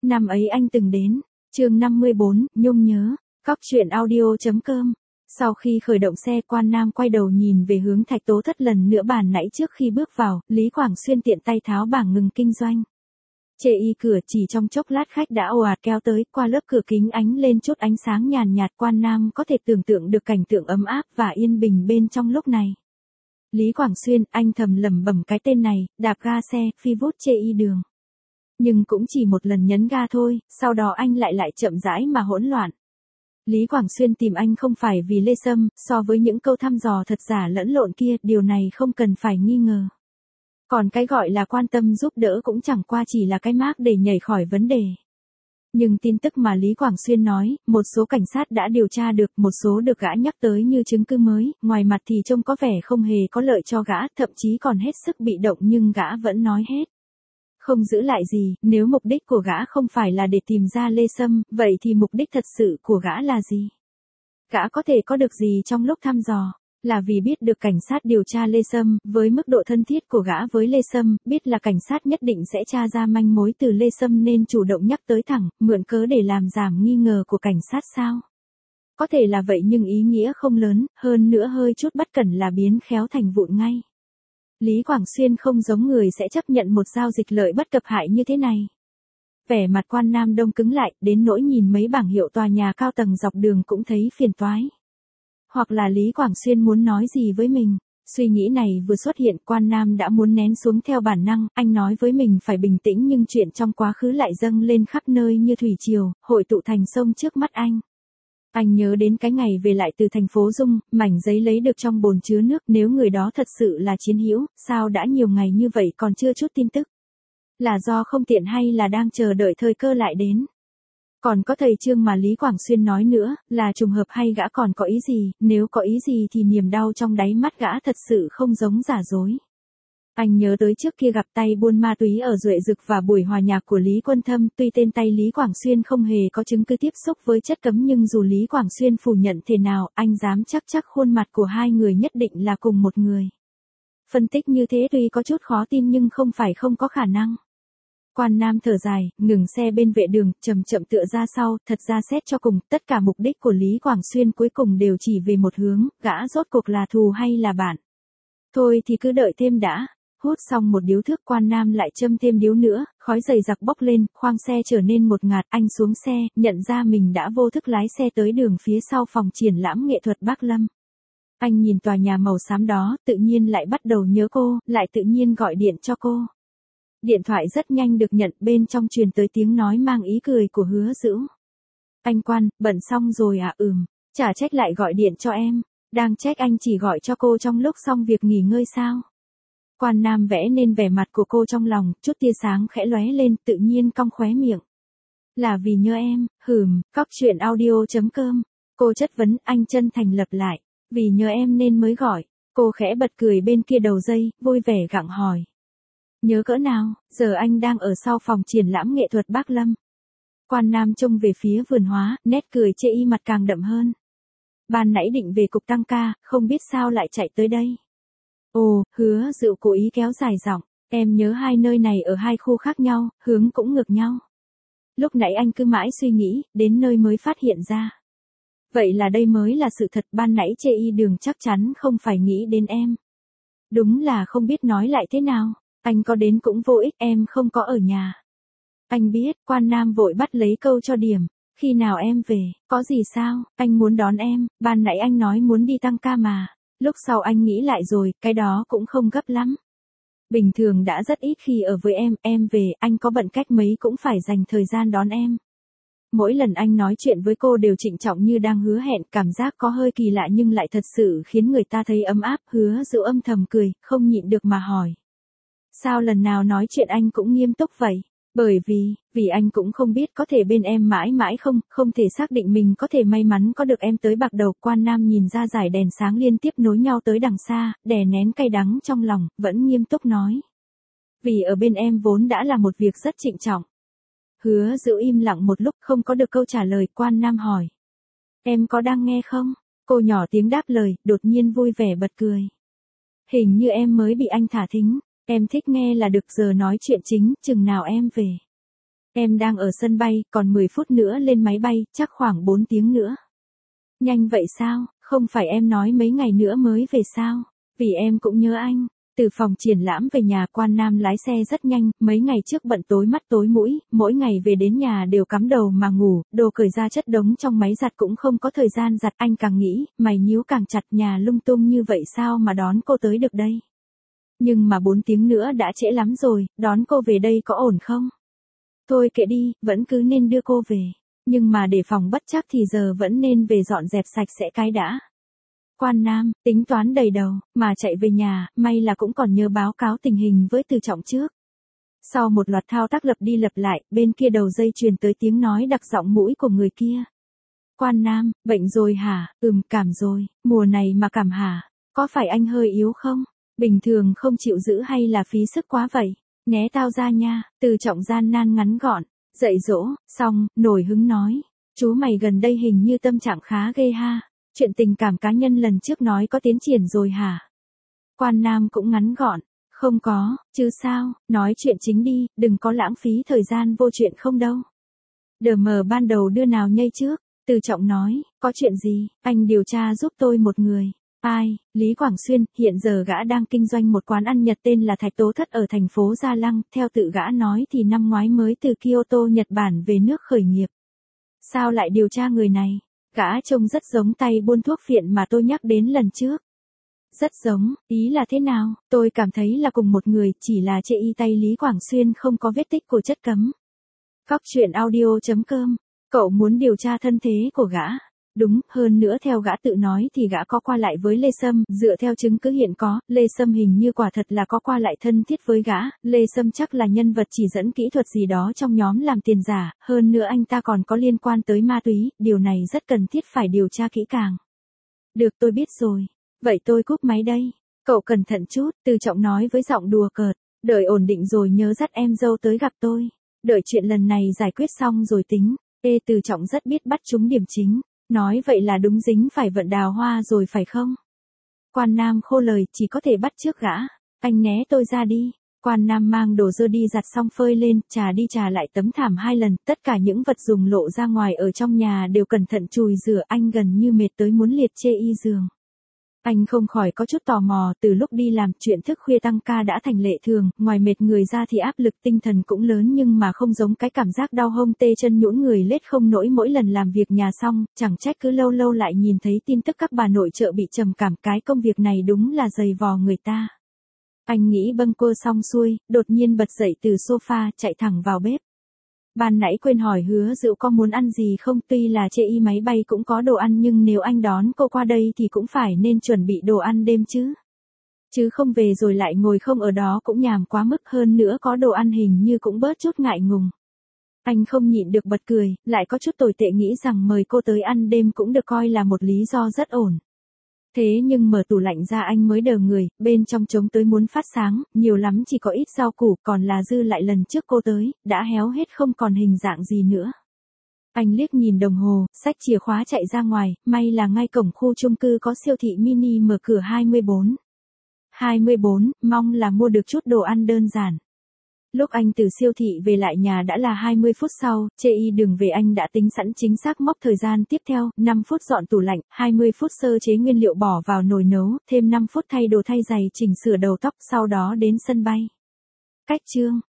Năm ấy anh từng đến. Chương 54, Nhung nhớ. Cóc truyện audio.com. Sau khi khởi động xe, Quan Nam quay đầu nhìn về hướng Thạch Tố Thất lần nữa bàn nãy trước khi bước vào, Lý Quảng Xuyên tiện tay tháo bảng ngừng kinh doanh. Chê y cửa, chỉ trong chốc lát khách đã ồ ạt kéo tới, qua lớp cửa kính ánh lên chút ánh sáng nhàn nhạt. Quan Nam có thể tưởng tượng được cảnh tượng ấm áp và yên bình bên trong lúc này. Lý Quảng Xuyên, anh thầm lẩm bẩm cái tên này, đạp ga xe, phi vút chê y đường. Nhưng cũng chỉ một lần nhấn ga thôi, sau đó anh lại chậm rãi mà hỗn loạn. Lý Quảng Xuyên tìm anh không phải vì Lê Sâm, so với những câu thăm dò thật giả lẫn lộn kia, điều này không cần phải nghi ngờ. Còn cái gọi là quan tâm giúp đỡ cũng chẳng qua chỉ là cái mác để nhảy khỏi vấn đề. Nhưng tin tức mà Lý Quảng Xuyên nói, một số cảnh sát đã điều tra được, một số được gã nhắc tới như chứng cứ mới, ngoài mặt thì trông có vẻ không hề có lợi cho gã, thậm chí còn hết sức bị động, nhưng gã vẫn nói hết. Không giữ lại gì, nếu mục đích của gã không phải là để tìm ra Lê Sâm, vậy thì mục đích thật sự của gã là gì? Gã có thể có được gì trong lúc thăm dò? Là vì biết được cảnh sát điều tra Lê Sâm, với mức độ thân thiết của gã với Lê Sâm, biết là cảnh sát nhất định sẽ tra ra manh mối từ Lê Sâm nên chủ động nhắc tới thẳng, mượn cớ để làm giảm nghi ngờ của cảnh sát sao? Có thể là vậy nhưng ý nghĩa không lớn, hơn nữa hơi chút bất cẩn là biến khéo thành vụn ngay. Lý Quảng Xuyên không giống người sẽ chấp nhận một giao dịch lợi bất cập hại như thế này. Vẻ mặt Quan Nam đông cứng lại, đến nỗi nhìn mấy bảng hiệu tòa nhà cao tầng dọc đường cũng thấy phiền toái. Hoặc là Lý Quảng Xuyên muốn nói gì với mình. Suy nghĩ này vừa xuất hiện, Quan Nam đã muốn nén xuống theo bản năng, anh nói với mình phải bình tĩnh nhưng chuyện trong quá khứ lại dâng lên khắp nơi như thủy triều, hội tụ thành sông trước mắt anh. Anh nhớ đến cái ngày về lại từ thành phố Dung, mảnh giấy lấy được trong bồn chứa nước, nếu người đó thật sự là chiến hữu, sao đã nhiều ngày như vậy còn chưa chút tin tức? Là do không tiện hay là đang chờ đợi thời cơ lại đến? Còn có thầy Trương mà Lý Quảng Xuyên nói nữa, là trùng hợp hay gã còn có ý gì, nếu có ý gì thì niềm đau trong đáy mắt gã thật sự không giống giả dối. Anh nhớ tới trước kia gặp tay buôn ma túy ở Duệ Dực và buổi hòa nhạc của Lý Quân Thâm, tuy tên tay Lý Quảng Xuyên không hề có chứng cứ tiếp xúc với chất cấm nhưng dù Lý Quảng Xuyên phủ nhận thế nào, anh dám chắc khuôn mặt của hai người nhất định là cùng một người. Phân tích như thế tuy có chút khó tin nhưng không phải không có khả năng. Quan Nam thở dài, ngừng xe bên vệ đường, chậm tựa ra sau, thật ra xét cho cùng, tất cả mục đích của Lý Quảng Xuyên cuối cùng đều chỉ về một hướng, gã rốt cuộc là thù hay là bạn. Thôi thì cứ đợi thêm đã. Hút xong một điếu thuốc, Quan Nam lại châm thêm điếu nữa, khói dày đặc bốc lên, khoang xe trở nên một ngạt, anh xuống xe, nhận ra mình đã vô thức lái xe tới đường phía sau phòng triển lãm nghệ thuật Bác Lâm. Anh nhìn tòa nhà màu xám đó, tự nhiên lại bắt đầu nhớ cô, lại tự nhiên gọi điện cho cô. Điện thoại rất nhanh được nhận, bên trong truyền tới tiếng nói mang ý cười của Hứa Dữu. Anh Quan, bận xong rồi à? Chả trách lại gọi điện cho em. Đang trách anh chỉ gọi cho cô trong lúc xong việc nghỉ ngơi sao? Quan Nam vẽ nên vẻ mặt của cô trong lòng, chút tia sáng khẽ lóe lên, tự nhiên cong khóe miệng. Là vì nhớ em, Cóc truyện audio.com. Cô chất vấn, anh chân thành lặp lại. Vì nhớ em nên mới gọi. Cô khẽ bật cười bên kia đầu dây, vui vẻ gặng hỏi. Nhớ cỡ nào? Giờ anh đang ở sau phòng triển lãm nghệ thuật Bác Lâm. Quan Nam trông về phía vườn hóa, nét cười chê y mặt càng đậm hơn. Ban nãy định về cục tăng ca, không biết sao lại chạy tới đây. Ồ, Hứa Dữu cố ý kéo dài giọng, em nhớ hai nơi này ở hai khu khác nhau, hướng cũng ngược nhau. Lúc nãy anh cứ mãi suy nghĩ, đến nơi mới phát hiện ra. Vậy là đây mới là sự thật, ban nãy chê y đường chắc chắn không phải nghĩ đến em. Đúng là không biết nói lại thế nào, anh có đến cũng vô ích, em không có ở nhà. Anh biết, Quan Nam vội bắt lấy câu cho điểm, khi nào em về, có gì sao, anh muốn đón em, ban nãy anh nói muốn đi tăng ca mà. Lúc sau anh nghĩ lại rồi, cái đó cũng không gấp lắm. Bình thường đã rất ít khi ở với em về, anh có bận cách mấy cũng phải dành thời gian đón em. Mỗi lần anh nói chuyện với cô đều trịnh trọng như đang hứa hẹn, cảm giác có hơi kỳ lạ nhưng lại thật sự khiến người ta thấy ấm áp. Hứa Dữu âm thầm cười, không nhịn được mà hỏi. Sao lần nào nói chuyện anh cũng nghiêm túc vậy? Bởi vì anh cũng không biết có thể bên em mãi mãi không thể xác định mình có thể may mắn có được em tới bạc đầu. Quan Nam nhìn ra dải đèn sáng liên tiếp nối nhau tới đằng xa, đè nén cay đắng trong lòng, vẫn nghiêm túc nói. Vì ở bên em vốn đã là một việc rất trịnh trọng. Hứa Dữu im lặng một lúc không có được câu trả lời. Quan Nam hỏi. Em có đang nghe không? Cô nhỏ tiếng đáp lời, đột nhiên vui vẻ bật cười. Hình như em mới bị anh thả thính. Em thích nghe là được, giờ nói chuyện chính, chừng nào em về. Em đang ở sân bay, còn 10 phút nữa lên máy bay, chắc khoảng 4 tiếng nữa. Nhanh vậy sao, không phải em nói mấy ngày nữa mới về sao? Vì em cũng nhớ anh. Từ phòng triển lãm về nhà, Quan Nam lái xe rất nhanh, mấy ngày trước bận tối mắt tối mũi, mỗi ngày về đến nhà đều cắm đầu mà ngủ, đồ cởi ra chất đống trong máy giặt cũng không có thời gian giặt. Anh càng nghĩ, mày nhíu càng chặt, nhà lung tung như vậy sao mà đón cô tới được đây? Nhưng mà 4 tiếng nữa đã trễ lắm rồi, đón cô về đây có ổn không? Thôi kệ đi, vẫn cứ nên đưa cô về. Nhưng mà để phòng bất trắc thì giờ vẫn nên về dọn dẹp sạch sẽ cái đã. Quan Nam, tính toán đầy đầu, mà chạy về nhà, may là cũng còn nhớ báo cáo tình hình với Từ Trọng trước. Sau một loạt thao tác lặp đi lặp lại, bên kia đầu dây truyền tới tiếng nói đặc giọng mũi của người kia. Quan Nam, bệnh rồi hả? Cảm rồi, mùa này mà cảm hả? Có phải anh hơi yếu không? Bình thường không chịu giữ hay là phí sức quá vậy? Né tao ra nha, Từ Trọng gian nan ngắn gọn, dạy dỗ, xong, nổi hứng nói. Chú mày gần đây hình như tâm trạng khá ghê ha. Chuyện tình cảm cá nhân lần trước nói có tiến triển rồi hả? Quan Nam cũng ngắn gọn. Không có, chứ sao, nói chuyện chính đi, đừng có lãng phí thời gian vô chuyện không đâu. Đờ mờ ban đầu đưa nào nhây trước, Từ Trọng nói, có chuyện gì, anh điều tra giúp tôi một người. Ai, Lý Quảng Xuyên, hiện giờ gã đang kinh doanh một quán ăn Nhật tên là Thạch Tố Thất ở thành phố Gia Lăng, theo tự gã nói thì năm ngoái mới từ Kyoto Nhật Bản về nước khởi nghiệp. Sao lại điều tra người này? Gã trông rất giống tay buôn thuốc phiện mà tôi nhắc đến lần trước. Rất giống, ý là thế nào? Tôi cảm thấy là cùng một người, chỉ là chê y tay Lý Quảng Xuyên không có vết tích của chất cấm. Góc truyện audio.com. Cậu muốn điều tra thân thế của gã. Đúng, hơn nữa theo gã tự nói thì gã có qua lại với Lê Sâm, dựa theo chứng cứ hiện có, Lê Sâm hình như quả thật là có qua lại thân thiết với gã, Lê Sâm chắc là nhân vật chỉ dẫn kỹ thuật gì đó trong nhóm làm tiền giả, hơn nữa anh ta còn có liên quan tới ma túy, điều này rất cần thiết phải điều tra kỹ càng. Được, tôi biết rồi. Vậy tôi cúp máy đây. Cậu cẩn thận chút, Từ Trọng nói với giọng đùa cợt, đợi ổn định rồi nhớ dắt em dâu tới gặp tôi. Đợi chuyện lần này giải quyết xong rồi tính. Từ Trọng rất biết bắt trúng điểm chính. Nói vậy là đúng dính phải vận đào hoa rồi phải không? Quan Nam khô lời, chỉ có thể bắt trước gã. Anh né tôi ra đi. Quan Nam mang đồ dơ đi giặt xong phơi lên, trà đi trà lại tấm thảm 2 lần, tất cả những vật dùng lộ ra ngoài ở trong nhà đều cẩn thận chùi rửa, anh gần như mệt tới muốn liệt chê y giường. Anh không khỏi có chút tò mò, từ lúc đi làm, chuyện thức khuya tăng ca đã thành lệ thường, ngoài mệt người ra thì áp lực tinh thần cũng lớn nhưng mà không giống cái cảm giác đau hông tê chân nhũn người lết không nỗi mỗi lần làm việc nhà xong, chẳng trách cứ lâu lâu lại nhìn thấy tin tức các bà nội trợ bị trầm cảm, cái công việc này đúng là dày vò người ta. Anh nghĩ bâng quơ xong xuôi, đột nhiên bật dậy từ sofa, chạy thẳng vào bếp. Ban nãy quên hỏi Hứa Dữu có muốn ăn gì không, tuy là chê y máy bay cũng có đồ ăn nhưng nếu anh đón cô qua đây thì cũng phải nên chuẩn bị đồ ăn đêm chứ. Chứ không về rồi lại ngồi không ở đó cũng nhàm quá mức, hơn nữa có đồ ăn hình như cũng bớt chút ngại ngùng. Anh không nhịn được bật cười, lại có chút tồi tệ nghĩ rằng mời cô tới ăn đêm cũng được coi là một lý do rất ổn. Thế nhưng mở tủ lạnh ra anh mới đờ người, bên trong trống tới muốn phát sáng, nhiều lắm chỉ có ít rau củ, còn là dư lại lần trước cô tới, đã héo hết không còn hình dạng gì nữa. Anh liếc nhìn đồng hồ, xách chìa khóa chạy ra ngoài, may là ngay cổng khu chung cư có siêu thị mini mở cửa 24. 24, mong là mua được chút đồ ăn đơn giản. Lúc anh từ siêu thị về lại nhà đã là 20 phút sau, chê y đường về anh đã tính sẵn chính xác mốc thời gian tiếp theo, 5 phút dọn tủ lạnh, 20 phút sơ chế nguyên liệu bỏ vào nồi nấu, thêm 5 phút thay đồ thay giày chỉnh sửa đầu tóc, sau đó đến sân bay. Cách chương